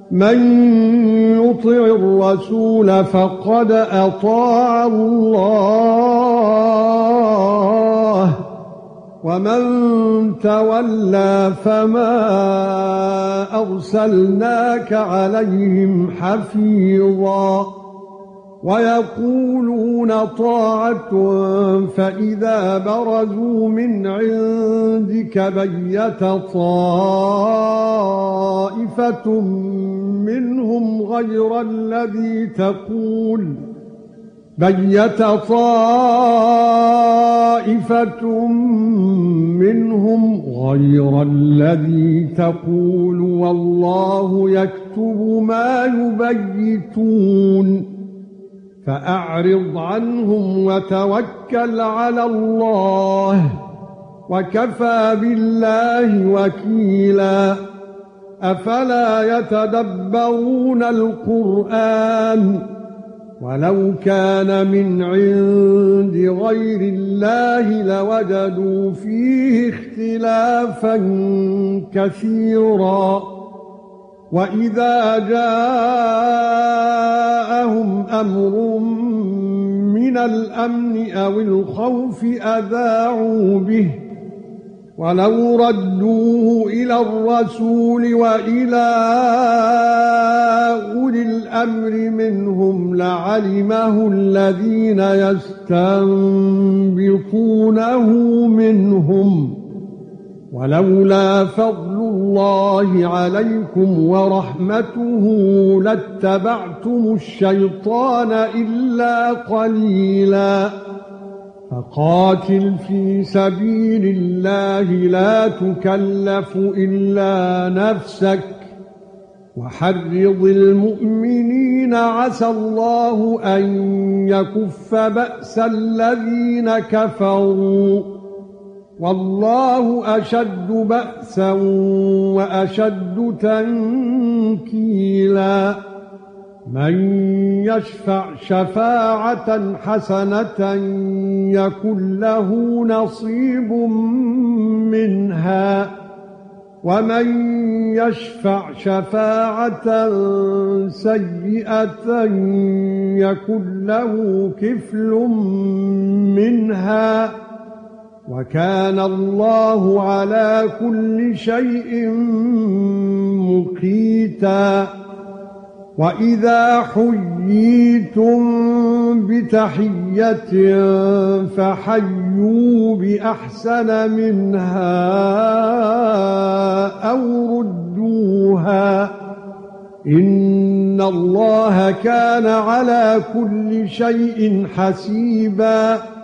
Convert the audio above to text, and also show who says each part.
Speaker 1: من يطع الرسول فقد أطاع الله ومن تولى فما أرسلناك عليهم حفيظا ويقولون طاعة فإذا برزوا من عندك بيت طائفة منهم غير الذي تقول والله يكتب ما يبيتون فأعرض عنهم وتوكل على الله وكفى بالله وكيلا أفلا يتدبرون القرآن ولو كان من عند غير الله لوجدوا فيه اختلافا كثيرا وإذا جاءهم أمر من الأمن أو الخوف أذاعوا به ولو ردوه إلى الرسول وإلى أولي الأمر منهم لعلمه الذين يستنبطونه منهم ولولا فضل الله عليكم ورحمته لاتبعتم الشيطان إلا قليلا فقاتل في سبيل الله لا تكلف إلا نفسك وحرض المؤمنين عسى الله أن يكف بأس الذين كفروا والله أشد بأسا وأشد تنكيلا من يشفع شفاعة حسنة يكن له نصيب منها ومن يشفع شفاعة سيئة يكن له كفل منها وكان الله على كل شيء مقيتا وَإِذَا حُيِّيتُم بِتَحِيَّةٍ فَحَيُّوا بِأَحْسَنَ مِنْهَا أَوْ رُدُّوهَا إِنَّ اللَّهَ كَانَ عَلَى كُلِّ شَيْءٍ حَسِيبًا